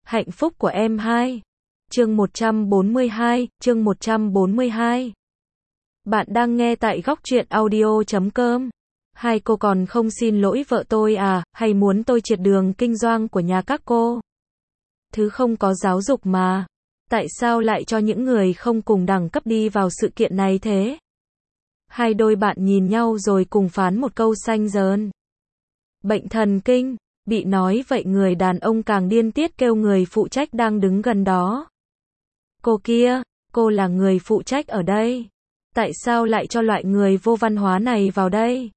Hạnh phúc của em 2. Chương 142, chương 142. Bạn đang nghe tại góc truyện audio.com. Hai cô còn không xin lỗi vợ tôi à, hay muốn tôi triệt đường kinh doanh của nhà các cô? Thứ không có giáo dục mà. Tại sao lại cho những người không cùng đẳng cấp đi vào sự kiện này thế? Hai đôi bạn nhìn nhau rồi cùng phán một câu xanh dờn. Bệnh thần kinh. Bị nói vậy người đàn ông càng điên tiết kêu người phụ trách đang đứng gần đó. Cô kia, cô là người phụ trách ở đây. Tại sao lại cho loại người vô văn hóa này vào đây?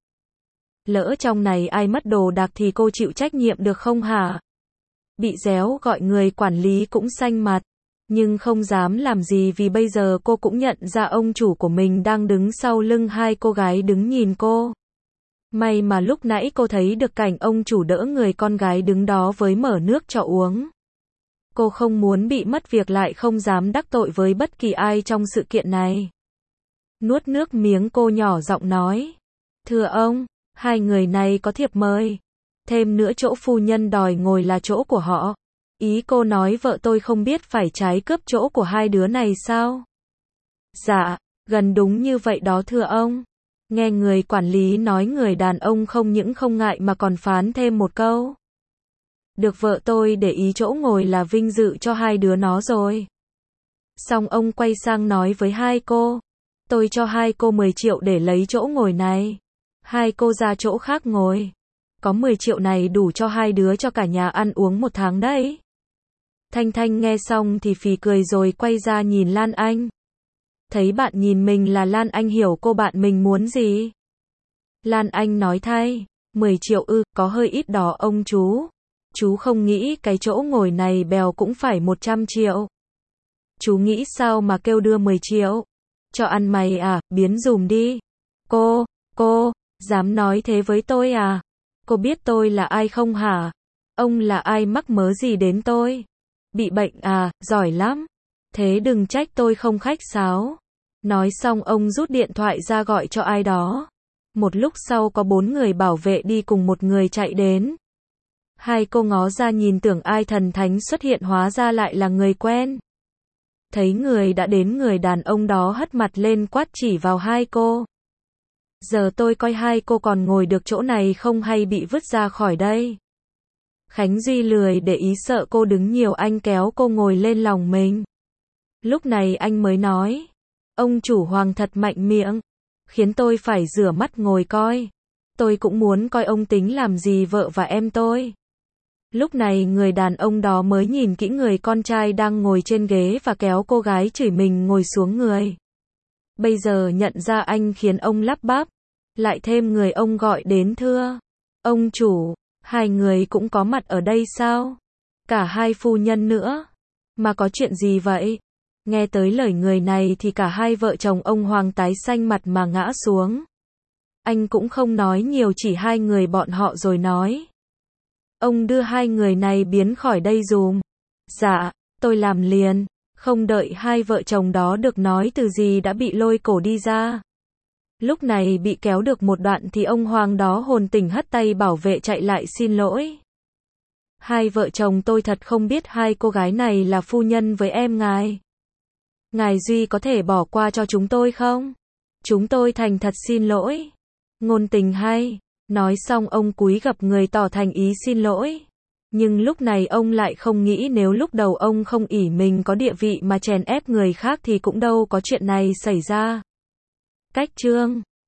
Lỡ trong này ai mất đồ đạc thì cô chịu trách nhiệm được không hả? Bị réo gọi người quản lý cũng xanh mặt. Nhưng không dám làm gì vì bây giờ cô cũng nhận ra ông chủ của mình đang đứng sau lưng hai cô gái đứng nhìn cô. May mà lúc nãy cô thấy được cảnh ông chủ đỡ người con gái đứng đó với mở nước cho uống. Cô không muốn bị mất việc lại không dám đắc tội với bất kỳ ai trong sự kiện này. Nuốt nước miếng cô nhỏ giọng nói. Thưa ông, hai người này có thiệp mời. Thêm nữa chỗ phu nhân đòi ngồi là chỗ của họ. Ý cô nói vợ tôi không biết phải trái cướp chỗ của hai đứa này sao? Dạ, gần đúng như vậy đó thưa ông. Nghe người quản lý nói người đàn ông không những không ngại mà còn phán thêm một câu. Được vợ tôi để ý chỗ ngồi là vinh dự cho hai đứa nó rồi. Xong ông quay sang nói với hai cô. Tôi cho hai cô 10 triệu để lấy chỗ ngồi này. Hai cô ra chỗ khác ngồi. Có 10 triệu này đủ cho hai đứa cho cả nhà ăn uống một tháng đấy. Thanh Thanh nghe xong thì phì cười rồi quay ra nhìn Lan Anh. Thấy bạn nhìn mình là Lan Anh hiểu cô bạn mình muốn gì. Lan Anh nói thay, 10 triệu ư, có hơi ít đó ông chú. Chú không nghĩ cái chỗ ngồi này bèo cũng phải 100 triệu. Chú nghĩ sao mà kêu đưa 10 triệu? Cho ăn mày à, biến dùm đi. Cô, dám nói thế với tôi à? Cô biết tôi là ai không hả? Ông là ai mắc mớ gì đến tôi? Bị bệnh à, giỏi lắm. Thế đừng trách tôi không khách sáo. Nói xong ông rút điện thoại ra gọi cho ai đó. Một lúc sau có 4 người bảo vệ đi cùng một người chạy đến. Hai cô ngó ra nhìn tưởng ai thần thánh xuất hiện hóa ra lại là người quen. Thấy người đã đến người đàn ông đó hất mặt lên quát chỉ vào hai cô. Giờ tôi coi hai cô còn ngồi được chỗ này không hay bị vứt ra khỏi đây. Khánh Duy lười để ý sợ cô đứng nhiều anh kéo cô ngồi lên lòng mình. Lúc này anh mới nói. Ông chủ Hoàng thật mạnh miệng. Khiến tôi phải rửa mắt ngồi coi. Tôi cũng muốn coi ông tính làm gì vợ và em tôi. Lúc này người đàn ông đó mới nhìn kỹ người con trai đang ngồi trên ghế và kéo cô gái chửi mình ngồi xuống người. Bây giờ nhận ra anh khiến ông lắp bắp. Lại thêm người ông gọi đến thưa. Ông chủ, hai người cũng có mặt ở đây sao? Cả hai phu nhân nữa. Mà có chuyện gì vậy? Nghe tới lời người này thì cả hai vợ chồng ông Hoàng tái xanh mặt mà ngã xuống. Anh cũng không nói nhiều chỉ hai người bọn họ rồi nói. Ông đưa hai người này biến khỏi đây dùm. Dạ, tôi làm liền. Không đợi hai vợ chồng đó được nói từ gì đã bị lôi cổ đi ra. Lúc này bị kéo được một đoạn thì ông Hoàng đó hồn tỉnh hất tay bảo vệ chạy lại xin lỗi. Hai vợ chồng tôi thật không biết hai cô gái này là phu nhân với em ngài. Ngài Duy có thể bỏ qua cho chúng tôi không? Chúng tôi thành thật xin lỗi. Ngôn tình hay. Nói xong ông cúi gập người tỏ thành ý xin lỗi. Nhưng lúc này ông lại không nghĩ nếu lúc đầu ông không ỷ mình có địa vị mà chèn ép người khác thì cũng đâu có chuyện này xảy ra. Cách chương